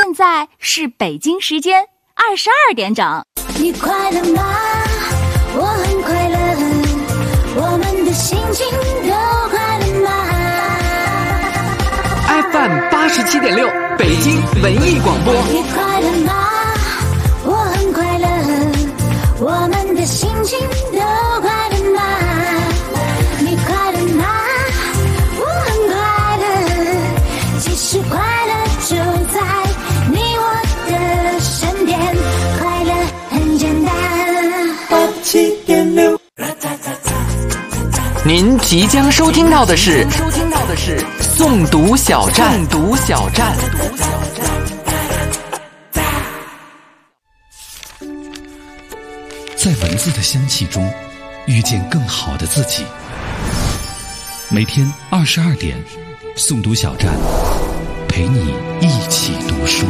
现在是北京时间22点整。 你快乐吗？我很快乐，我们的心情都快乐吗？ FM 87.6北京文艺广播。 你快乐吗？我很快乐，我们的心情都快乐吗？你快乐吗？我很快乐，其实快乐就在你我的身边，快乐很简单。87.6。 您即将收听到的是诵读小站。 在文字的香气中遇见更好的自己。每天22点，诵读小站陪你一起读书。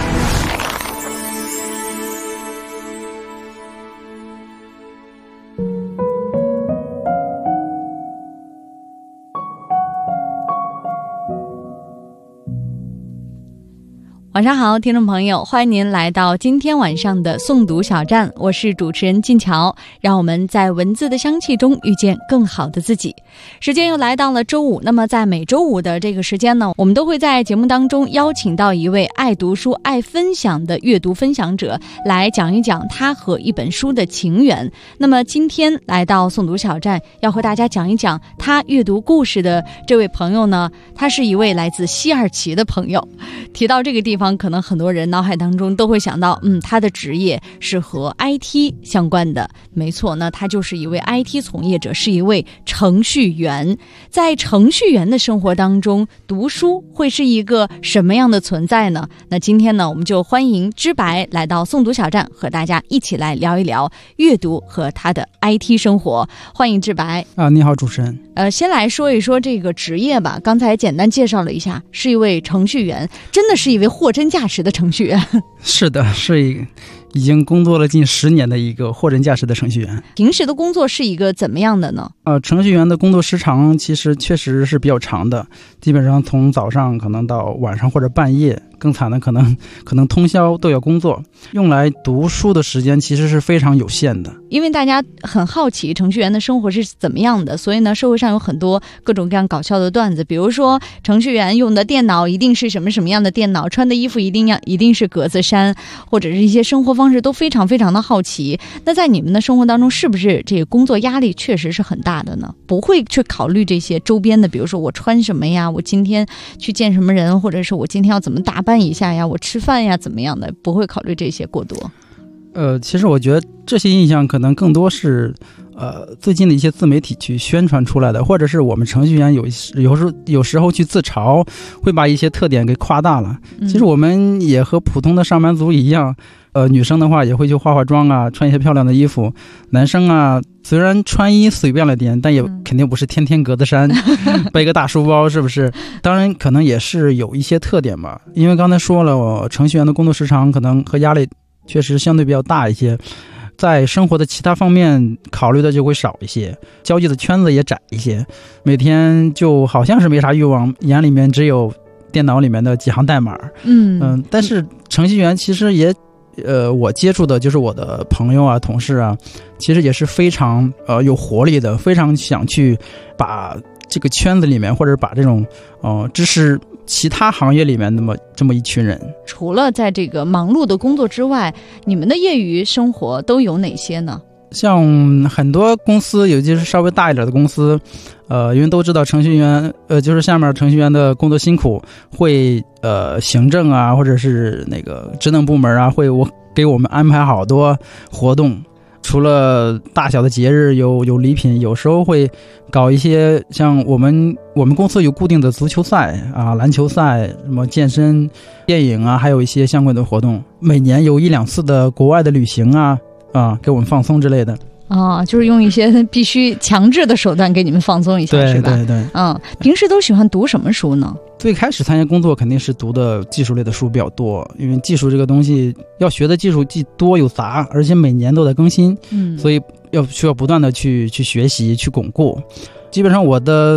晚上好，听众朋友，欢迎您来到今天晚上的诵读小站，我是主持人静乔。让我们在文字的香气中遇见更好的自己。时间又来到了周五，那么在每周五的这个时间呢，我们都会在节目当中邀请到一位爱读书、爱分享的阅读分享者，来讲一讲他和一本书的情缘。那么今天来到诵读小站，要和大家讲一讲他阅读故事的这位朋友呢，他是一位来自西二旗的朋友。提到这个地方，可能很多人脑海当中都会想到，他的职业是和 IT 相关的。没错，那他就是一位 IT 从业者，是一位程序员。在程序员的生活当中，读书会是一个什么样的存在呢？那今天呢，我们就欢迎知白来到诵读小站，和大家一起来聊一聊阅读和他的 IT 生活。欢迎知白你好，主持人。 先来说一说这个职业吧。刚才简单介绍了一下，是一位程序员，真的是一位货真价实的程序员。 是的，是已经工作了近10年的一个货真价实的程序员。 平时的工作是一个怎么样的呢？ 程序员的工作时长其实确实是比较长的，基本上从早上可能到晚上或者半夜，更惨的可能通宵都要工作。用来读书的时间其实是非常有限的。 因为大家很好奇程序员的生活是怎么样的，所以呢，社会上有很多各种各样搞笑的段子，比如说程序员用的电脑一定是什么样的电脑，穿的衣服一定是格子衫，或者是一些生活方式都非常非常的好奇。那在你们的生活当中，是不是这个工作压力确实是很大的呢？不会去考虑这些周边的，比如说我穿什么呀，我今天去见什么人，或者是我今天要怎么打扮一下呀，我吃饭呀怎么样的，不会考虑这些过多。 其实我觉得这些印象可能更多是最近的一些自媒体去宣传出来的，或者是我们程序员有时候去自嘲，会把一些特点给夸大了。其实我们也和普通的上班族一样，女生的话也会去化妆啊，穿一些漂亮的衣服。男生啊，虽然穿衣随便了点，但也肯定不是天天格子衫，背个大书包，是不是？当然可能也是有一些特点吧，因为刚才说了，我程序员的工作时长可能和压力确实相对比较大一些，在生活的其他方面考虑的就会少一些，交际的圈子也窄一些，每天就好像是没啥欲望，眼里面只有电脑里面的几行代码。但是程序员其实也我接触的就是我的朋友啊、同事啊，其实也是非常有活力的，非常想去把这个圈子里面，或者把这种知识其他行业里面这么一群人。 除了在这个忙碌的工作之外，你们的业余生活都有哪些呢？ 像很多公司，尤其是稍微大一点的公司，因为都知道程序员，就是下面程序员的工作辛苦，会行政啊，或者是那个职能部门啊，会给我们安排好多活动。除了大小的节日有礼品，有时候会搞一些像我们公司有固定的足球赛啊、篮球赛、什么健身、电影啊，还有一些相关的活动。每年有1-2次的国外的旅行啊，给我们放松之类的。 就是用一些必须强制的手段给你们放松一下，是吧？ 对对。 平时都喜欢读什么书呢？ 最开始参加工作肯定是读的技术类的书比较多，因为技术这个东西要学的技术既多又杂，而且每年都在更新，所以需要不断的去学习、去巩固。基本上我的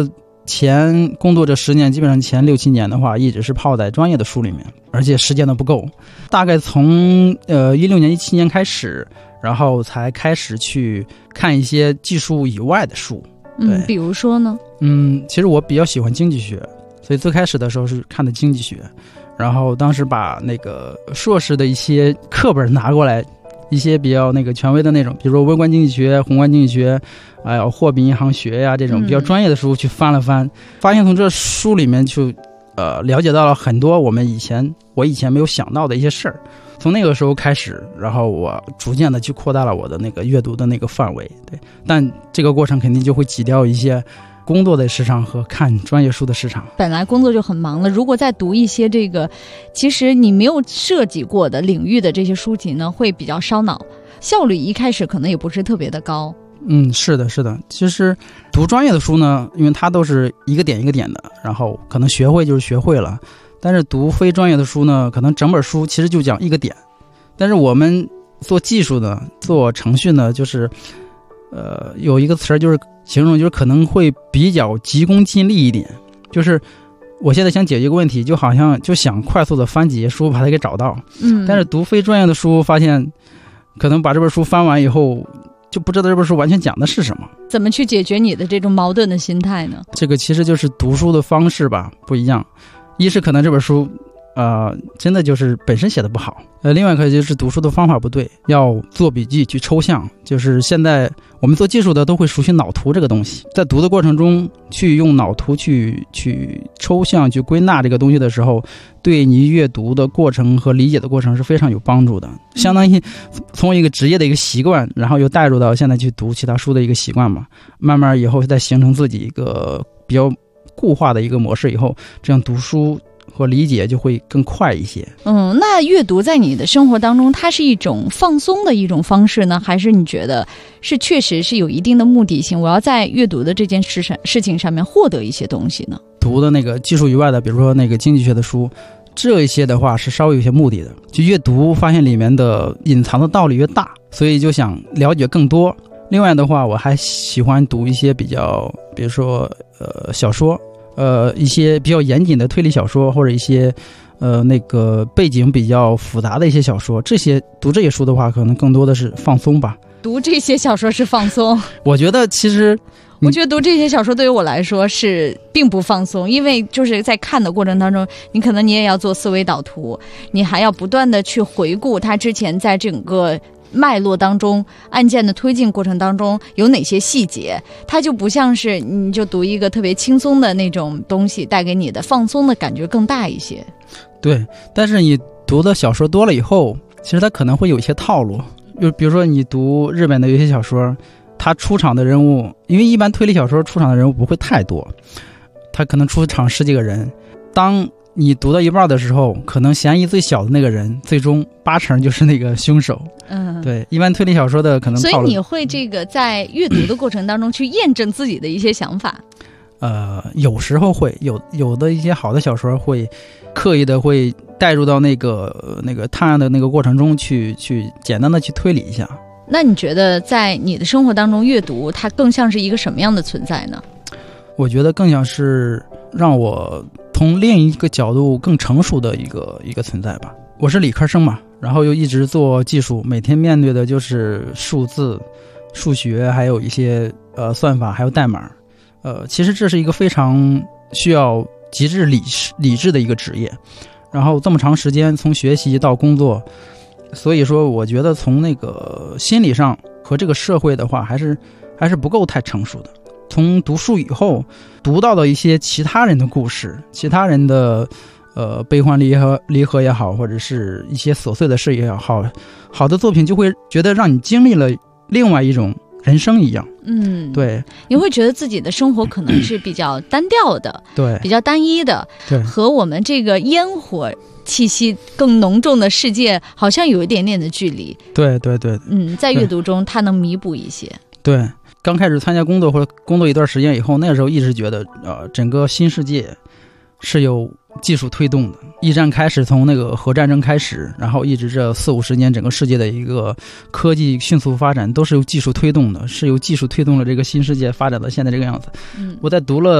前工作这10年，基本上前6、7年的话，一直是泡在专业的书里面，而且时间都不够。大概从16年、17年开始，然后才开始去看一些技术以外的书。对， 比如说呢？ 其实我比较喜欢经济学，所以最开始的时候是看的经济学，然后当时把那个硕士的一些课本拿过来，一些比较那个权威的那种，比如说微观经济学、宏观经济学，还有货币银行学呀，这种比较专业的书去翻了翻，发现从这书里面就了解到了很多我以前没有想到的一些事儿。从那个时候开始，然后我逐渐的去扩大了我的那个阅读的那个范围。对，但这个过程肯定就会挤掉一些工作的时长和看专业书的时长。 本来工作就很忙了，如果再读一些这个其实你没有涉及过的领域的这些书籍呢，会比较烧脑，效率一开始可能也不是特别的高。 是的。其实读专业的书呢，因为它都是一个点一个点的，然后可能学会就是学会了。但是读非专业的书呢，可能整本书其实就讲一个点。但是我们做技术的、做程序呢，就是有一个词就是形容，就是可能会比较急功近利一点。就是我现在想解决一个问题，就好像就想快速的翻几页书把它给找到。但是读非专业的书，发现可能把这本书翻完以后，就不知道这本书完全讲的是什么。 怎么去解决你的这种矛盾的心态呢？ 这个其实就是读书的方式吧，不一样。一是可能这本书真的就是本身写的不好，另外一个就是读书的方法不对，要做笔记去抽象。就是现在我们做技术的都会熟悉脑图这个东西，在读的过程中去用脑图去抽象去归纳这个东西的时候，对你阅读的过程和理解的过程是非常有帮助的，相当于从一个职业的一个习惯，然后又带入到现在去读其他书的一个习惯嘛，慢慢以后再形成自己一个比较固化的一个模式以后，这样读书和理解就会更快一些。 那阅读在你的生活当中，它是一种放松的一种方式呢，还是你觉得是确实是有一定的目的性？我要在阅读的这件事情上面获得一些东西呢？ 读的那个技术以外的，比如说那个经济学的书，这一些的话是稍微有些目的的。就阅读发现里面的隐藏的道理越大，所以就想了解更多。另外的话，我还喜欢读一些比较，比如说小说。一些比较严谨的推理小说，或者一些那个背景比较复杂的一些小说，读这些书的话，可能更多的是放松吧。 读这些小说是放松？ 我觉得其实， 我觉得读这些小说对于我来说是并不放松，因为就是在看的过程当中，你也要做思维导图，你还要不断的去回顾它之前在整个脉络当中案件的推进过程当中有哪些细节，它就不像是你就读一个特别轻松的那种东西，带给你的放松的感觉更大一些。 对，但是你读的小说多了以后，其实它可能会有一些套路，就比如说你读日本的有些小说，它出场的人物，因为一般推理小说出场的人物不会太多，它可能出场10几个人，当你读到一半的时候，可能嫌疑最小的那个人最终8成就是那个凶手。对，一般推理小说的可能所以你会这个在阅读的过程当中去验证自己的一些想法。 有时候会有的一些好的小说会刻意的会带入到那个探案的那个过程中去简单的去推理一下。 那你觉得在你的生活当中阅读它更像是一个什么样的存在呢？ 我觉得更像是让我从另一个角度更成熟的一个存在吧。我是理科生嘛，然后又一直做技术，每天面对的就是数字、数学，还有一些算法，还有代码。其实这是一个非常需要极致理智的一个职业。然后这么长时间从学习到工作，所以说我觉得从那个心理上和这个社会的话还是不够太成熟的。从读书以后读到的一些其他人的故事，其他人的悲欢离合也好，或者是一些琐碎的事也好，好的作品就会觉得让你经历了另外一种人生一样。对， 你会觉得自己的生活可能是比较单调的， 对， 比较单一的， 对， 和我们这个烟火气息更浓重的世界好像有一点点的距离。 对， 在阅读中它能弥补一些。 对，刚开始参加工作或者工作一段时间以后，那个时候一直觉得整个新世界是有技术推动的。一战开始，从那个核战争开始，然后一直这40-50年，整个世界的一个科技迅速发展都是由技术推动的，是由技术推动了这个新世界发展到现在这个样子。我在读了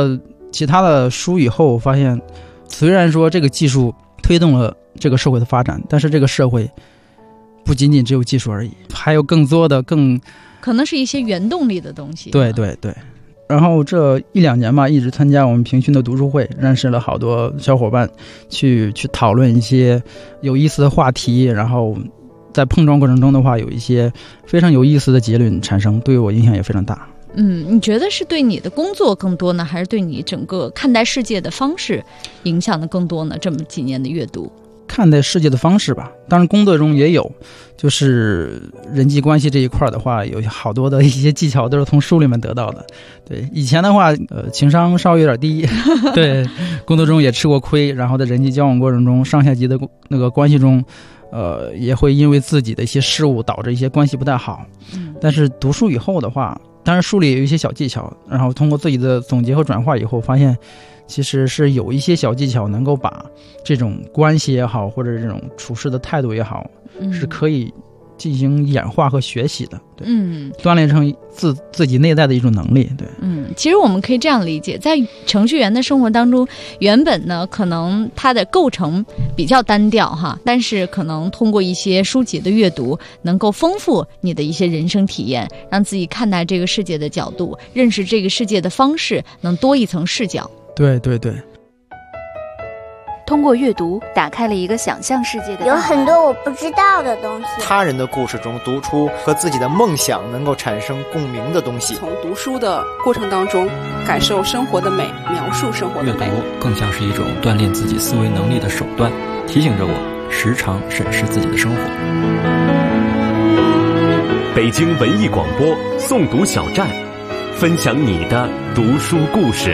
其他的书以后，我发现虽然说这个技术推动了这个社会的发展，但是这个社会不仅仅只有技术而已，还有更多的可能是一些原动力的东西。 对对对。然后这1-2年吧，一直参加我们平训的读书会，认识了好多小伙伴，去讨论一些有意思的话题，然后在碰撞过程中的话，有一些非常有意思的结论产生，对我影响也非常大。 你觉得是对你的工作更多呢，还是对你整个看待世界的方式影响的更多呢？这么几年的阅读， 看待世界的方式吧，当然工作中也有，就是人际关系这一块的话，有好多的一些技巧都是从书里面得到的。对，以前的话，情商稍微有点低，对，工作中也吃过亏，然后在人际交往过程中，上下级的那个关系中，也会因为自己的一些失误导致一些关系不太好。但是读书以后的话，当然书里也有一些小技巧，然后通过自己的总结和转化以后，发现其实是有一些小技巧能够把这种关系也好，或者这种处事的态度也好，是可以进行演化和学习的。对，锻炼成自己内在的一种能力。对， 其实我们可以这样理解，在程序员的生活当中，原本呢可能它的构成比较单调哈，但是可能通过一些书籍的阅读，能够丰富你的一些人生体验，让自己看待这个世界的角度，认识这个世界的方式，能多一层视角。 对对对。 通过阅读打开了一个想象世界的大门， 有很多我不知道的东西。 他人的故事中读出和自己的梦想能够产生共鸣的东西。 从读书的过程当中感受生活的美，描述生活的美。 阅读更像是一种锻炼自己思维能力的手段，提醒着我时常审视自己的生活。 北京文艺广播诵读小站，分享你的读书故事。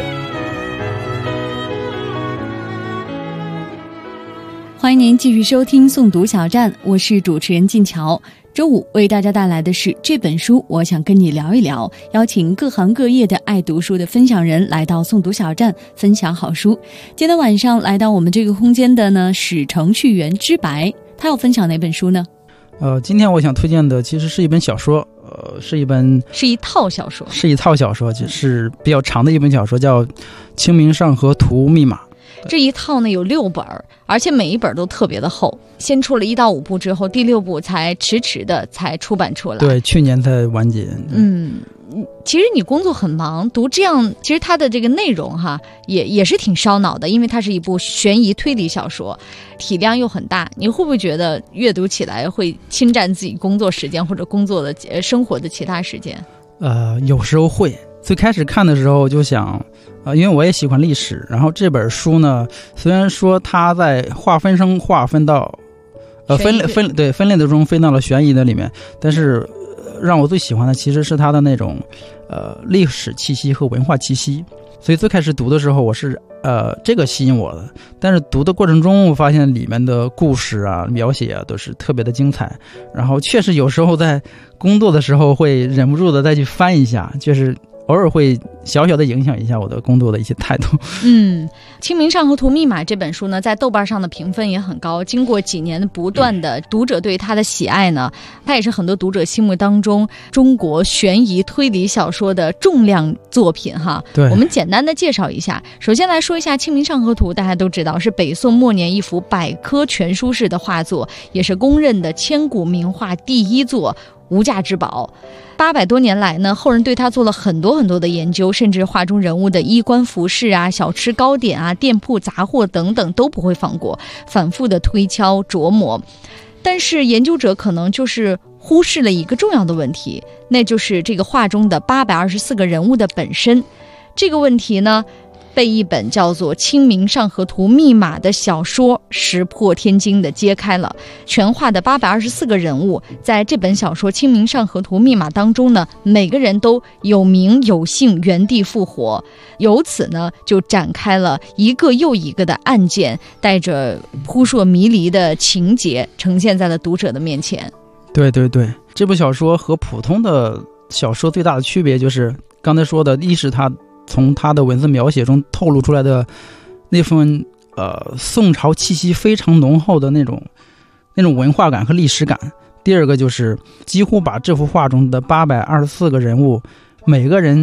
欢迎您继续收听诵读小站，我是主持人静乔。周五为大家带来的是这本书我想跟你聊一聊，邀请各行各业的爱读书的分享人来到诵读小站分享好书。今天晚上来到我们这个空间的呢是程序员之白，他要分享哪本书呢？ 今天我想推荐的其实是一本小说，是一套小说，就是比较长的一本小说，叫《清明上河图密码》。 这一套呢有6本，而且每一本都特别的厚，先出了1到5部之后，第6部才迟的才出版出来。 对，去年才完结。 其实你工作很忙，读这样，其实它的这个内容哈，也是挺烧脑的，因为它是一部悬疑推理小说，体量又很大。你会不会觉得阅读起来会侵占自己工作时间或者工作的生活的其他时间？ 有时候会。最开始看的时候就想，因为我也喜欢历史，然后这本书呢，虽然说它在划分到分类的中分到了悬疑的里面，但是让我最喜欢的其实是它的那种历史气息和文化气息。所以最开始读的时候我是这个吸引我的，但是读的过程中我发现里面的故事啊描写啊都是特别的精彩，然后确实有时候在工作的时候会忍不住的再去翻一下，就是偶尔会小小的影响一下我的工作的一些态度。 清明上河图密码这本书呢，在豆瓣上的评分也很高，经过几年的不断的读者对它的喜爱呢，它也是很多读者心目当中中国悬疑推理小说的重量作品哈。 对， 我们简单的介绍一下。首先来说一下清明上河图，大家都知道是北宋末年一幅百科全书式的画作，也是公认的千古名画第一作，无价之宝。800多年来呢，后人对他做了很多的研究，甚至画中人物的衣冠服饰啊、小吃糕点啊、店铺杂货等等都不会放过，反复的推敲琢磨。但是研究者可能就是忽视了一个重要的问题，那就是这个画中的824个人物的本身。这个问题呢，被一本叫做《清明上河图密码》的小说石破天惊地揭开了。全画的824个人物，在这本小说《清明上河图密码》当中呢，每个人都有名有姓，原地复活。由此呢，就展开了一个又一个的案件，带着扑朔迷离的情节呈现在了读者的面前。 对对对，这部小说和普通的小说最大的区别就是刚才说的，一是它从他的文字描写中透露出来的那份宋朝气息非常浓厚的那种文化感和历史感。第二个就是几乎把这幅画中的824个人物每个人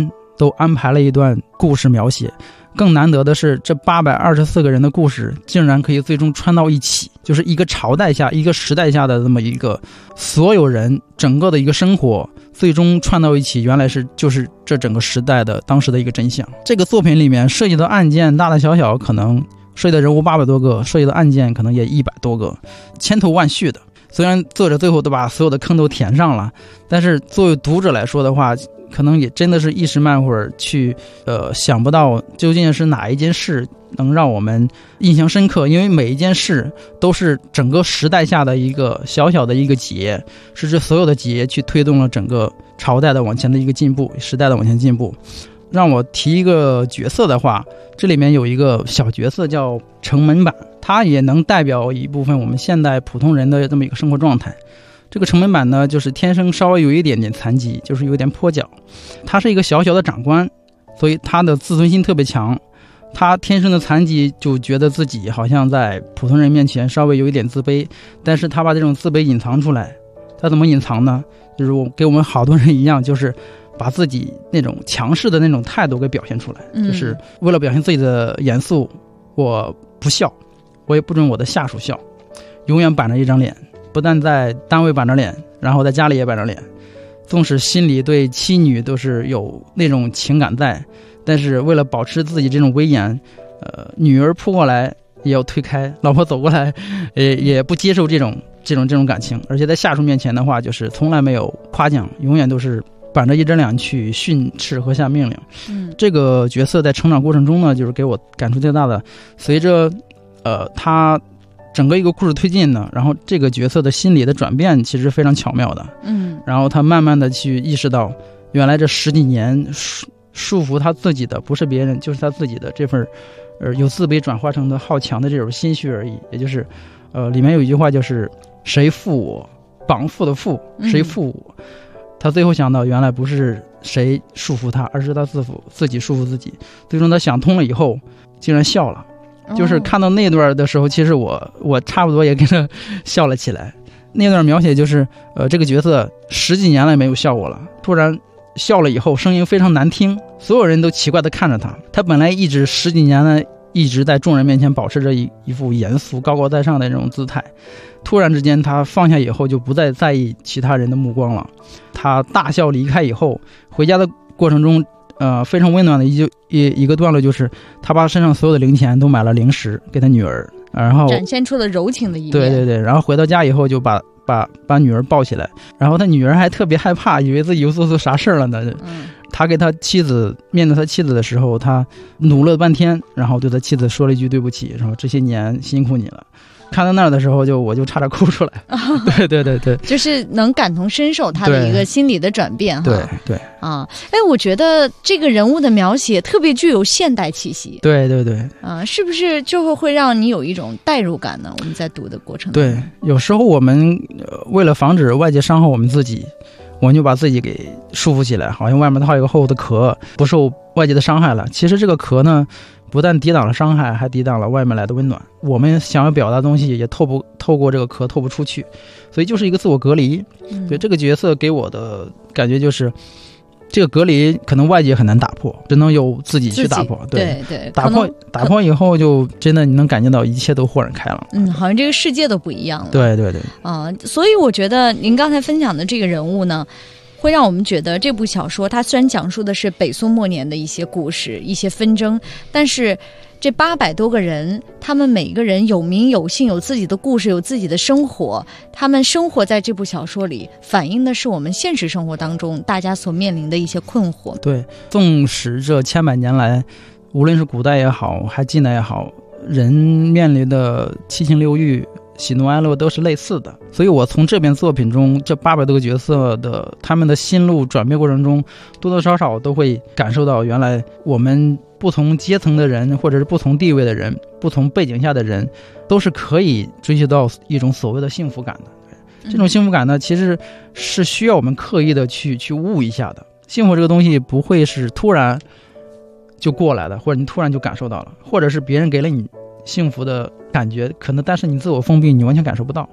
都安排了一段故事描写。更难得的是，这824个人的故事竟然可以最终串到一起，就是一个朝代下、一个时代下的这么一个所有人整个的一个生活，最终串到一起，原来就是这整个时代的当时的一个真相。这个作品里面涉及的案件大大小小，可能涉及的人物800多个，涉及的案件可能也100多个，千头万绪的。虽然作者最后都把所有的坑都填上了，但是作为读者来说的话，可能也真的是一时半会儿去想不到究竟是哪一件事能让我们印象深刻，因为每一件事都是整个时代下的一个小小的一个节，是这所有的节去推动了整个朝代的往前的一个进步，时代的往前进步。让我提一个角色的话，这里面有一个小角色叫城门板，它也能代表一部分我们现代普通人的这么一个生活状态。这个城门板呢，就是天生稍微有一点点残疾，就是有点跛脚。他是一个小小的长官，所以他的自尊心特别强。他天生的残疾，就觉得自己好像在普通人面前稍微有一点自卑，但是他把这种自卑隐藏出来。他怎么隐藏呢？就是跟我们好多人一样，就是把自己那种强势的那种态度给表现出来，就是为了表现自己的严肃，我不笑，我也不准我的下属笑，永远板着一张脸。不但在单位板着脸，然后在家里也板着脸，纵使心里对妻女都是有那种情感在，但是为了保持自己这种威严，女儿扑过来也要推开，老婆走过来也不接受这种感情，而且在下属面前的话，就是从来没有夸奖，永远都是板着一张脸去训斥和下命令。这个角色在成长过程中呢，就是给我感触最大的，随着他整个一个故事推进呢，然后这个角色的心理的转变其实非常巧妙的。然后他慢慢的去意识到，原来这10几年束缚他自己的不是别人，就是他自己的这份由自卑转化成的好强的这种心绪而已。也就是里面有一句话，就是谁负我，绑缚的缚，谁负我。他最后想到，原来不是谁束缚他，而是他自己束缚自己。最终他想通了以后，竟然笑了。就是看到那段的时候，其实我差不多也跟着笑了起来。那段描写就是这个角色10几年来没有笑过了，突然笑了以后声音非常难听，所有人都奇怪地看着他。他本来一直10几年来一直在众人面前保持着一副严肃高高在上的这种姿态，突然之间他放下以后，就不再在意其他人的目光了。他大笑离开以后，回家的过程中非常温暖的一个段落，就是他把身上所有的零钱都买了零食给他女儿，然后展现出了柔情的一面。 对，然后回到家以后就把女儿抱起来，然后他女儿还特别害怕，以为自己又做错啥事了呢。他给他妻子面对他妻子的时候，他努了半天，然后对他妻子说了一句对不起，然后这些年辛苦你了。看到那儿的时候我就差点哭出来。对， 就是能感同身受他的一个心理的转变。 对啊，我觉得这个人物的描写特别具有现代气息。 对是不是就会让你有一种代入感呢？我们在读的过程中， 对，有时候我们为了防止外界伤害我们自己，我们就把自己给束缚起来，好像外面套一个厚的壳，不受外界的伤害了。其实这个壳呢，不但抵挡了伤害，还抵挡了外面来的温暖。我们想要表达的东西也透过这个壳透不出去，所以就是一个自我隔离。所以这个角色给我的感觉就是，这个隔离可能外界很难打破，只能由自己去打破。 对， 打破以后，就真的你能感觉到一切都豁然开朗。 好像这个世界都不一样了。 对所以我觉得您刚才分享的这个人物呢，会让我们觉得这部小说它虽然讲述的是北宋末年的一些故事、一些纷争，但是这800多个人，他们每个人有名有姓，有自己的故事，有自己的生活，他们生活在这部小说里，反映的是我们现实生活当中大家所面临的一些困惑。 对，纵使这千百年来，无论是古代也好，还近代也好，人面临的七情六欲、喜怒哀乐都是类似的。所以我从这篇作品中这800多个角色的他们的心路转变过程中，多多少少都会感受到，原来我们不同阶层的人，或者是不同地位的人，不同背景下的人，都是可以追求到一种所谓的幸福感的。这种幸福感呢，其实是需要我们刻意的去悟一下的。幸福这个东西不会是突然就过来的，或者你突然就感受到了，或者是别人给了你幸福的感觉，可能但是你自我封闭，你完全感受不到。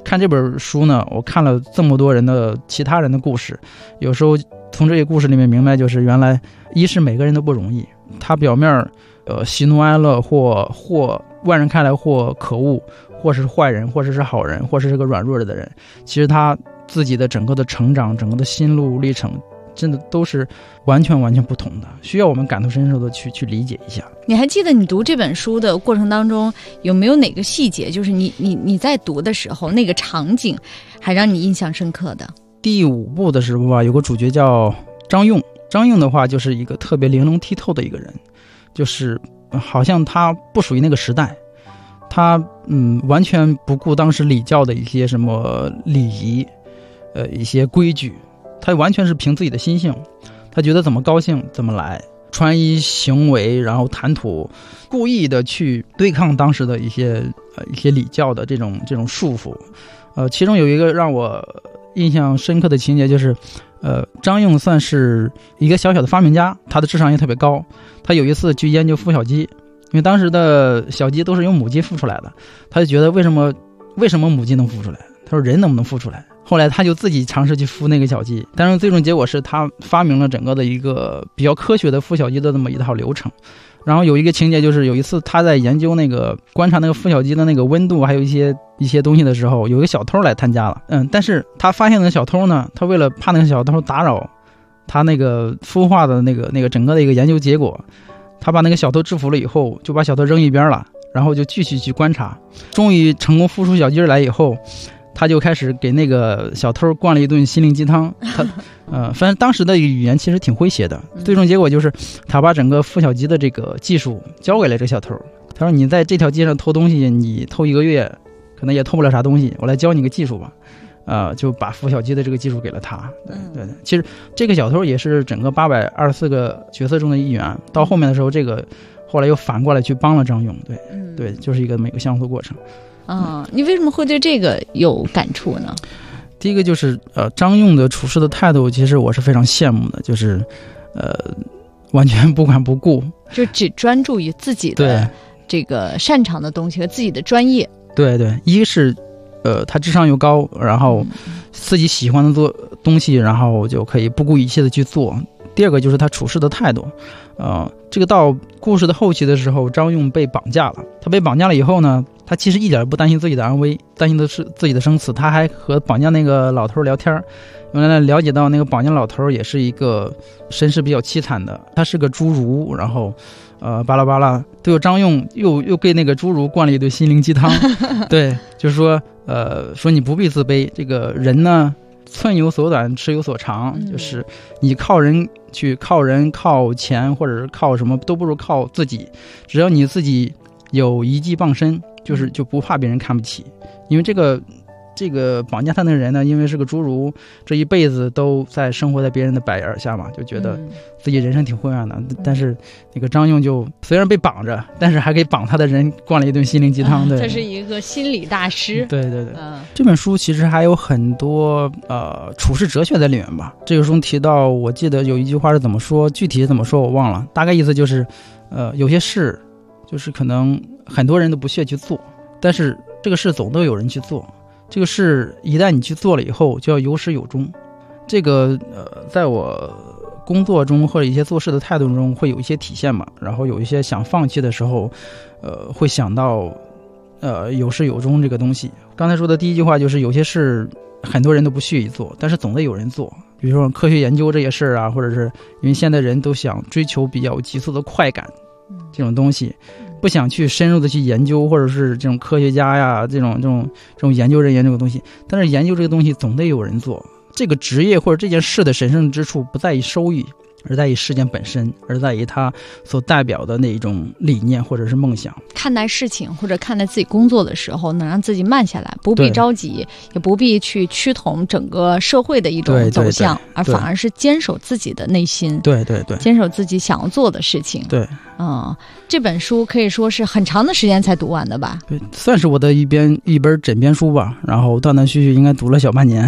看这本书呢，我看了这么多人的其他人的故事，有时候从这些故事里面明白，就是原来一是每个人都不容易，他表面喜怒哀乐或外人看来或可恶，或是坏人，或者是好人，或者是个软弱的人，其实他自己的整个的成长，整个的心路历程真的都是完全不同的，需要我们感同身受的去理解一下。 你还记得你读这本书的过程当中有没有哪个细节，就是你在读的时候那个场景还让你印象深刻的？ 第5部的时候吧，有个主角叫张用，张用的话就是一个特别玲珑剔透的一个人，就是好像他不属于那个时代，他完全不顾当时礼教的一些什么礼仪，一些规矩，他完全是凭自己的心性，他觉得怎么高兴怎么来，穿衣行为然后谈吐，故意的去对抗当时的一些礼教的这种束缚。其中有一个让我印象深刻的情节，就是张用算是一个小小的发明家，他的智商也特别高。他有一次去研究孵小鸡，因为当时的小鸡都是用母鸡孵出来的，他就觉得为什么母鸡能孵出来，他说人能不能孵出来。后来他就自己尝试去孵那个小鸡，但是最终结果是他发明了整个的一个比较科学的孵小鸡的这么一套流程。然后有一个情节，就是有一次他在研究那个观察那个孵小鸡的那个温度还有一些东西的时候，有一个小偷来他家了。但是他发现那个小偷呢，他为了怕那个小偷打扰他那个孵化的那个整个的一个研究结果，他把那个小偷制服了以后，就把小偷扔一边了，然后就继续去观察，终于成功孵出小鸡来以后，他就开始给那个小偷灌了一顿心灵鸡汤。反正当时的语言其实挺诙谐的，最终结果就是他把整个孵小鸡的这个技术交给了这个小偷。他说你在这条街上偷东西，你偷1个月可能也偷不了啥东西，我来教你个技术吧。就把孵小鸡的这个技术给了他。对，其实这个小偷也是整个824个角色中的一员，到后面的时候这个后来又反过来去帮了张用。对，就是一个每个相互过程。 你为什么会对这个有感触呢？ 第一个就是张用的处事的态度，其实我是非常羡慕的，就是完全不管不顾， 就只专注于自己的这个擅长的东西和自己的专业。对， 一个是他智商又高，然后自己喜欢的做东西，然后就可以不顾一切的去做。第二个就是他处事的态度。这个到故事的后期的时候，张用被绑架了。他被绑架了以后呢，他其实一点不担心自己的安危，担心的是自己的生死。他还和绑架那个老头聊天，原来了解到那个绑架老头也是一个身世比较凄惨的，他是个侏儒，然后巴拉巴拉。对，有张用又给那个侏儒灌了一堆心灵鸡汤。对，就是说你不必自卑，这个人呢寸有所短，尺有所长，就是你靠人靠钱或者是靠什么都不如靠自己，只要你自己有一技傍身，就不怕别人看不起。因为这个绑架他那个人呢，因为是个侏儒，这一辈子都在生活在别人的白眼下嘛，就觉得自己人生挺昏暗的。但是那个张用就虽然被绑着，但是还给绑他的人灌了一顿心灵鸡汤。对， 这是一个心理大师。 对，这本书其实还有很多处世哲学在里面吧。这个书提到，我记得有一句话是怎么说，具体怎么说我忘了，大概意思就是有些事就是可能很多人都不屑去做，但是这个事总都有人去做。这个事一旦你去做了以后，就要有始有终。这个在我工作中或者一些做事的态度中会有一些体现嘛。然后有一些想放弃的时候，会想到有始有终这个东西。刚才说的第一句话就是有些事很多人都不屑于做，但是总得有人做。比如说科学研究这些事啊，或者是因为现在人都想追求比较急速的快感这种东西，不想去深入的去研究，或者是这种科学家呀这种研究人员这个东西。但是研究这个东西总得有人做。这个职业或者这件事的神圣之处不在于收益，而在于事件本身，而在于它所代表的那一种理念或者是梦想。 看待事情或者看待自己工作的时候，能让自己慢下来，不必着急，也不必去趋同整个社会的一种走向，而反而是坚守自己的内心。对，坚守自己想要做的事情。对，这本书可以说是很长的时间才读完的吧？对， 算是我的一本枕边书吧。然后断断续续应该读了小半年。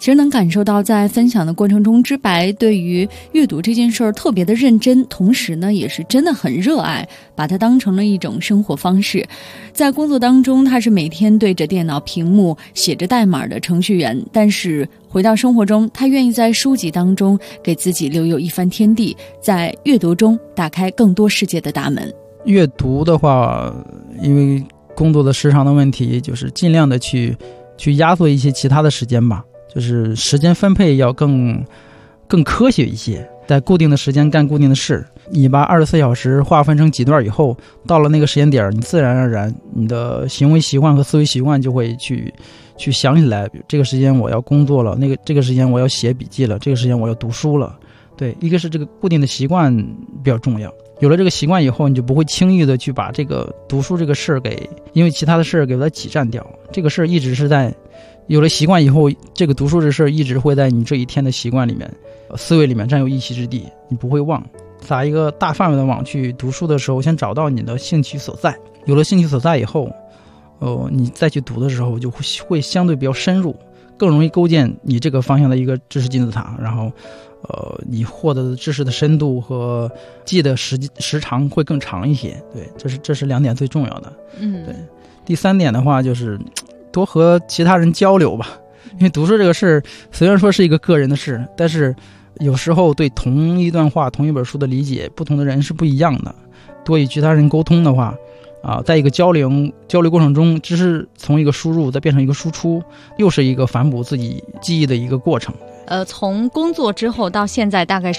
其实能感受到在分享的过程中，知白对于阅读这件事儿特别的认真，同时呢也是真的很热爱，把它当成了一种生活方式。在工作当中，他是每天对着电脑屏幕写着代码的程序员，但是回到生活中，他愿意在书籍当中给自己留有一番天地，在阅读中打开更多世界的大门。 阅读的话，因为工作的时长的问题，就是尽量的去压缩一些其他的时间吧，就是时间分配要更科学一些，在固定的时间干固定的事。你把24小时划分成几段以后，到了那个时间点，你自然而然你的行为习惯和思维习惯就会去想起来，这个时间我要工作了，这个时间我要写笔记了，这个时间我要读书了。对，一个是这个固定的习惯比较重要。有了这个习惯以后，你就不会轻易的去把这个读书这个事儿因为其他的事儿给它挤占掉。这个事儿一直是在有了习惯以后，这个读书这事儿一直会在你这一天的习惯里面、思维里面占有一席之地，你不会忘。撒一个大范围的网去读书的时候，先找到你的兴趣所在。有了兴趣所在以后，你再去读的时候就会相对比较深入，更容易构建你这个方向的一个知识金字塔。然后，你获得的知识的深度和记的时长会更长一些。对，这是2点最重要的。对。第3点的话就是多和其他人交流吧，因为读书这个事虽然说是一个个人的事，但是有时候对同一段话、同一本书的理解，不同的人是不一样的。多与其他人沟通的话，在一个交流过程中，知识从一个输入再变成一个输出，又是一个反哺自己记忆的一个过程。 从工作之后到现在大概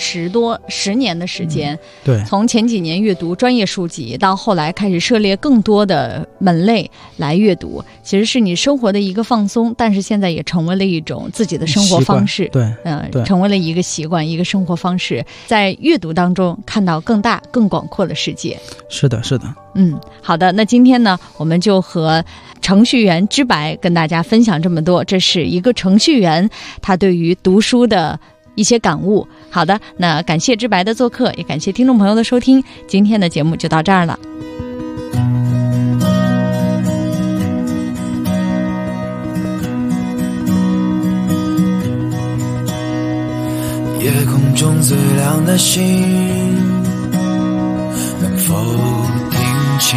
10年的时间， 对， 从前几年阅读专业书籍，到后来开始涉猎更多的门类来阅读，其实是你生活的一个放松，但是现在也成为了一种自己的生活方式。 对， 成为了一个习惯，一个生活方式，在阅读当中看到更大更广阔的世界。 是的。 好的，那今天呢，我们就和程序员知白跟大家分享这么多，这是一个程序员他对于读书的一些感悟。好的，那感谢知白的做客，也感谢听众朋友的收听，今天的节目就到这儿了。 夜空中最亮的星，能否听清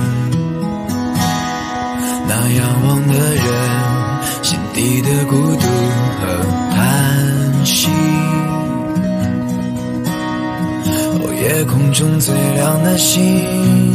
那仰望的人心底的孤独和叹息？夜空中最亮的星。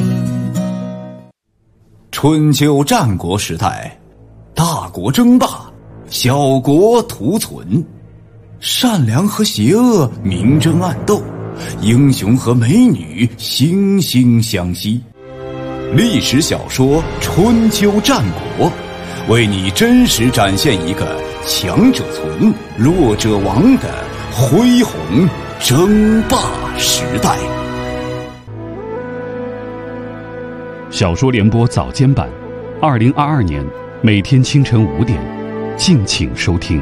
春秋战国时代，大国争霸，小国图存，善良和邪恶明争暗斗，英雄和美女惺惺相惜。历史小说《春秋战国》，为你真实展现一个强者存，弱者亡的恢宏争霸时代。 小说联播早间版，2022年每天清晨5点，敬请收听。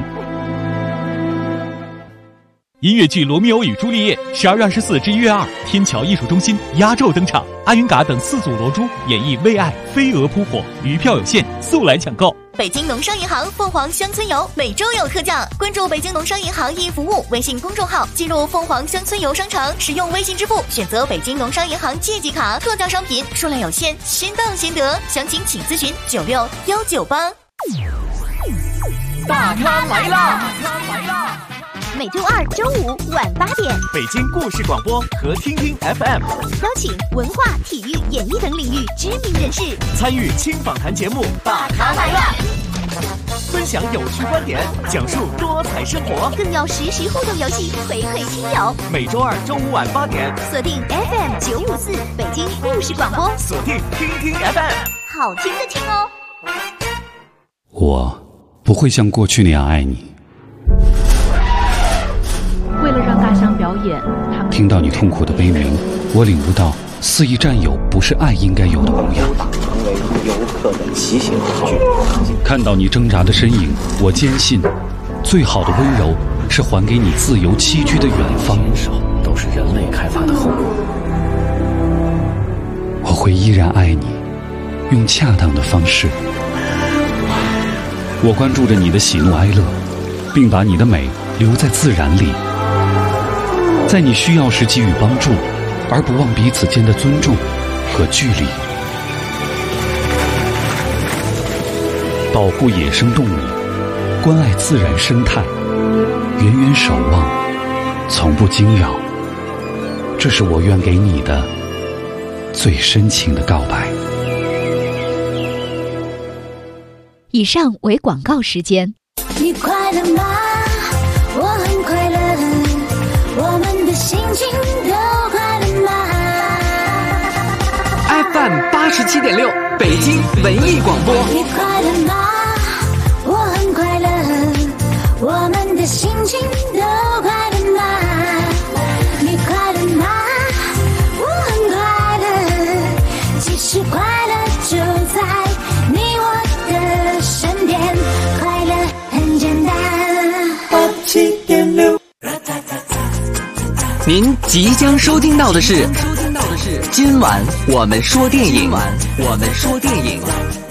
音乐剧《罗密欧与朱丽叶》12月24至1月2，天桥艺术中心压轴登场，阿云嘎等4组罗珠演绎为爱飞蛾扑火，余票有限，速来抢购。 北京农商银行凤凰乡村游每周有特价，关注北京农商银行易服务微信公众号，进入凤凰乡村游商城，使用微信支付，选择北京农商银行借记卡，特价商品数量有限，先到先得，详情请咨询96198。 大咖来啦！ 每周2、周5晚8点， 北京故事广播和听听 FM 邀请文化、体育、演艺等领域知名人士参与轻访谈节目《大咖来了》，分享有趣观点，讲述多彩生活， 更要实时互动游戏，回馈亲友。 每周2、周5晚8点， 锁定 FM 954北京故事广播， 锁定听听 FM， 好听的听哦。 我不会像过去那样爱你。 为了让大象表演，他们听到你痛苦的悲鸣，我领悟到肆意占有不是爱应该有的模样。 成为游客的骑行工具。 看到你挣扎的身影，我坚信，最好的温柔是还给你自由栖居的远方。 都是人类开发的后果。 我会依然爱你，用恰当的方式。我关注着你的喜怒哀乐， 并把你的美留在自然里，在你需要时给予帮助，而不忘彼此间的尊重和距离。保护野生动物，关爱自然生态，远远守望，从不惊扰，这是我愿给你的最深情的告白。 以上为广告时间。 你快乐吗？我很快乐，我们的心情都快乐吗 ？FM 87.6，北京文艺广播。 你快乐吗？我很快乐，我们的心情都快乐吗？你快乐吗？我很快乐，其实快乐就在你我的身边，快乐很简单。87.6， 您即将收听到的是今晚我们说电影。